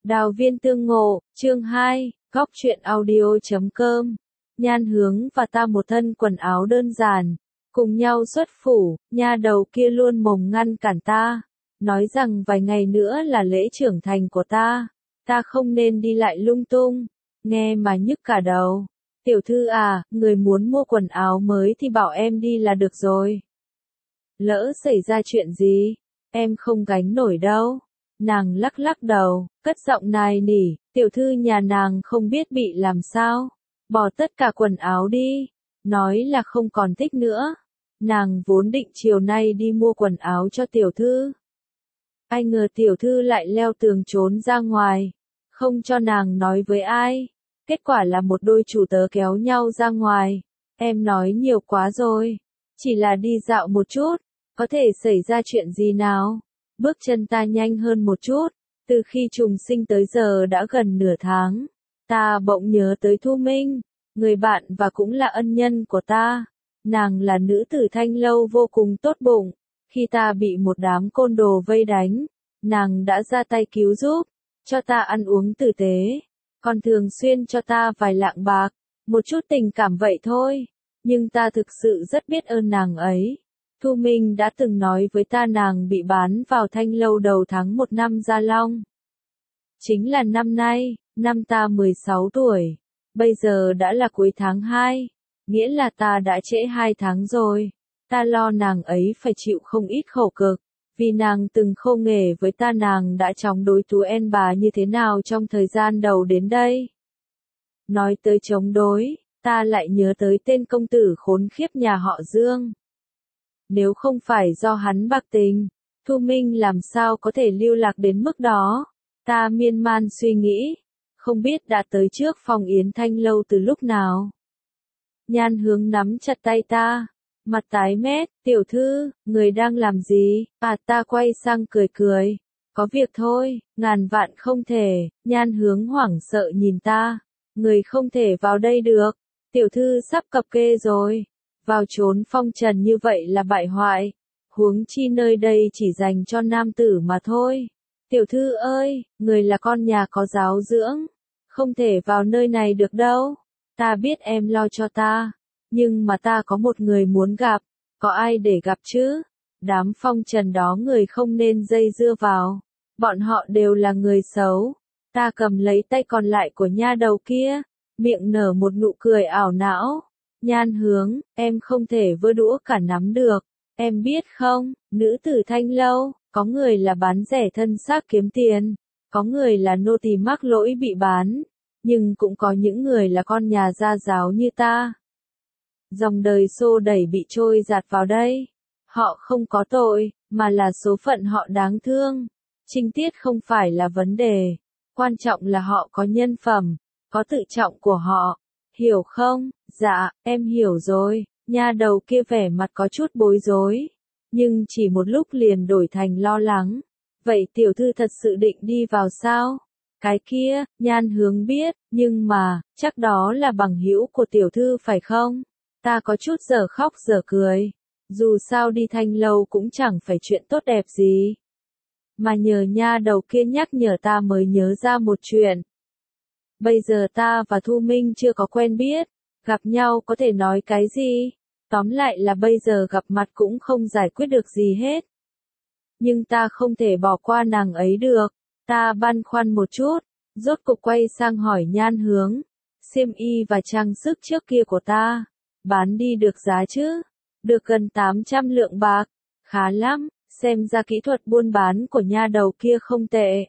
Đào viên tương ngộ, chương 2, góc truyện audio.com. Nhan Hướng và ta một thân quần áo đơn giản, cùng nhau xuất phủ, nha đầu kia luôn mồm ngăn cản ta, nói rằng vài ngày nữa là lễ trưởng thành của ta không nên đi lại lung tung, nghe mà nhức cả đầu. Tiểu thư à, người muốn mua quần áo mới thì bảo em đi là được rồi. Lỡ xảy ra chuyện gì, em không gánh nổi đâu. Nàng lắc lắc đầu, cất giọng nài nỉ, tiểu thư nhà nàng không biết bị làm sao. Bỏ tất cả quần áo đi, nói là không còn thích nữa. Nàng vốn định chiều nay đi mua quần áo cho tiểu thư. Ai ngờ tiểu thư lại leo tường trốn ra ngoài, không cho nàng nói với ai. Kết quả là một đôi chủ tớ kéo nhau ra ngoài. Em nói nhiều quá rồi, chỉ là đi dạo một chút, có thể xảy ra chuyện gì nào? Bước chân ta nhanh hơn một chút, từ khi trùng sinh tới giờ đã gần nửa tháng. Ta bỗng nhớ tới Thu Minh, người bạn và cũng là ân nhân của ta. Nàng là nữ tử Thanh Lâu vô cùng tốt bụng. Khi ta bị một đám côn đồ vây đánh, nàng đã ra tay cứu giúp, cho ta ăn uống tử tế, còn thường xuyên cho ta vài lạng bạc, một chút tình cảm vậy thôi. Nhưng ta thực sự rất biết ơn nàng ấy. Thu Minh đã từng nói với ta nàng bị bán vào Thanh Lâu đầu tháng 1 năm Gia Long. Chính là năm nay, năm ta 16 tuổi. Bây giờ đã là cuối tháng 2, nghĩa là ta đã trễ 2 tháng rồi. Ta lo nàng ấy phải chịu không ít khổ cực, vì nàng từng khô nghề với ta. Nàng đã chống đối Tú En bà như thế nào trong thời gian đầu đến đây. Nói tới chống đối, ta lại nhớ tới tên công tử khốn khiếp nhà họ Dương. Nếu không phải do hắn bạc tình, Thu Minh làm sao có thể lưu lạc đến mức đó? Ta miên man suy nghĩ, không biết đã tới trước phòng Yến Thanh Lâu từ lúc nào. Nhan Hướng nắm chặt tay ta, mặt tái mét, tiểu thư, người đang làm gì? À, ta quay sang cười cười, có việc thôi, ngàn vạn không thể. Nhan Hướng hoảng sợ nhìn ta, người không thể vào đây được, tiểu thư sắp cập kê rồi. Vào trốn phong trần như vậy là bại hoại, huống chi nơi đây chỉ dành cho nam tử mà thôi. Tiểu thư ơi, người là con nhà có giáo dưỡng, không thể vào nơi này được đâu. Ta biết em lo cho ta, nhưng mà ta có một người muốn gặp, có ai để gặp chứ? Đám phong trần đó người không nên dây dưa vào, bọn họ đều là người xấu. Ta cầm lấy tay còn lại của nha đầu kia, miệng nở một nụ cười ảo não. Nhan Hướng, em không thể vơ đũa cả nắm được, em biết không, nữ tử Thanh Lâu, có người là bán rẻ thân xác kiếm tiền, có người là nô tỳ mắc lỗi bị bán, nhưng cũng có những người là con nhà gia giáo như ta. Dòng đời xô đẩy bị trôi giạt vào đây, họ không có tội, mà là số phận họ đáng thương. Trinh tiết không phải là vấn đề, quan trọng là họ có nhân phẩm, có tự trọng của họ. Hiểu không? Dạ, em hiểu rồi. Nha đầu kia vẻ mặt có chút bối rối, nhưng chỉ một lúc liền đổi thành lo lắng. Vậy tiểu thư thật sự định đi vào sao? Cái kia, Nhan Hướng biết, nhưng mà, chắc đó là bằng hữu của tiểu thư phải không? Ta có chút dở khóc dở cười. Dù sao đi Thanh Lâu cũng chẳng phải chuyện tốt đẹp gì. Mà nhờ nha đầu kia nhắc nhở ta mới nhớ ra một chuyện. Bây giờ ta và Thu Minh chưa có quen biết, gặp nhau có thể nói cái gì? Tóm lại là bây giờ gặp mặt cũng không giải quyết được gì hết. Nhưng ta không thể bỏ qua nàng ấy được. Ta băn khoăn một chút, rốt cục quay sang hỏi Nhan Hướng. Xiêm y và trang sức trước kia của ta, bán đi được giá chứ? Được gần 800 lượng bạc, khá lắm, xem ra kỹ thuật buôn bán của nha đầu kia không tệ.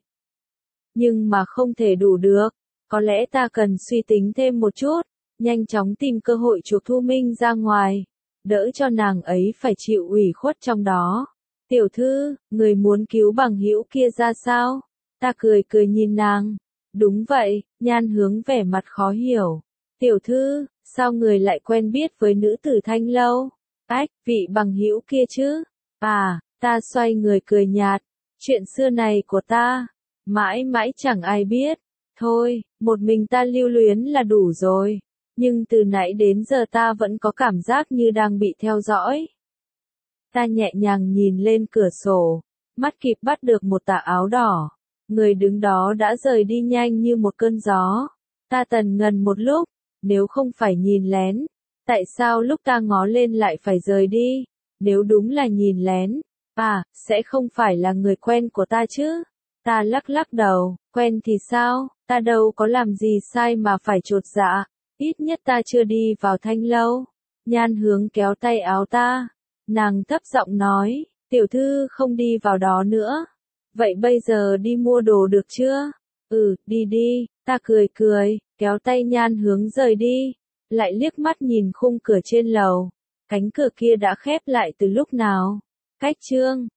Nhưng mà không thể đủ được. Có lẽ ta cần suy tính thêm một chút, nhanh chóng tìm cơ hội chuộc Thu Minh ra ngoài, đỡ cho nàng ấy phải chịu ủy khuất trong đó. Tiểu thư, người muốn cứu bằng hữu kia ra sao? Ta cười cười nhìn nàng. Đúng vậy, Nhan Hướng vẻ mặt khó hiểu. Tiểu thư, sao người lại quen biết với nữ tử Thanh Lâu? Ách, vị bằng hữu kia chứ? À, ta xoay người cười nhạt. Chuyện xưa này của ta, mãi mãi chẳng ai biết. Thôi, một mình ta lưu luyến là đủ rồi. Nhưng từ nãy đến giờ ta vẫn có cảm giác như đang bị theo dõi. Ta nhẹ nhàng nhìn lên cửa sổ, mắt kịp bắt được một tà áo đỏ. Người đứng đó đã rời đi nhanh như một cơn gió. Ta tần ngần một lúc, nếu không phải nhìn lén, tại sao lúc ta ngó lên lại phải rời đi? Nếu đúng là nhìn lén, sẽ không phải là người quen của ta chứ? Ta lắc lắc đầu, quen thì sao, ta đâu có làm gì sai mà phải chột dạ, ít nhất ta chưa đi vào Thanh lâu. Nhan Hướng kéo tay áo ta, nàng thấp giọng nói, tiểu thư không đi vào đó nữa. Vậy bây giờ đi mua đồ được chưa? Đi đi, ta cười cười, kéo tay Nhan Hướng rời đi, lại liếc mắt nhìn khung cửa trên lầu. Cánh cửa kia đã khép lại từ lúc nào? Cách chương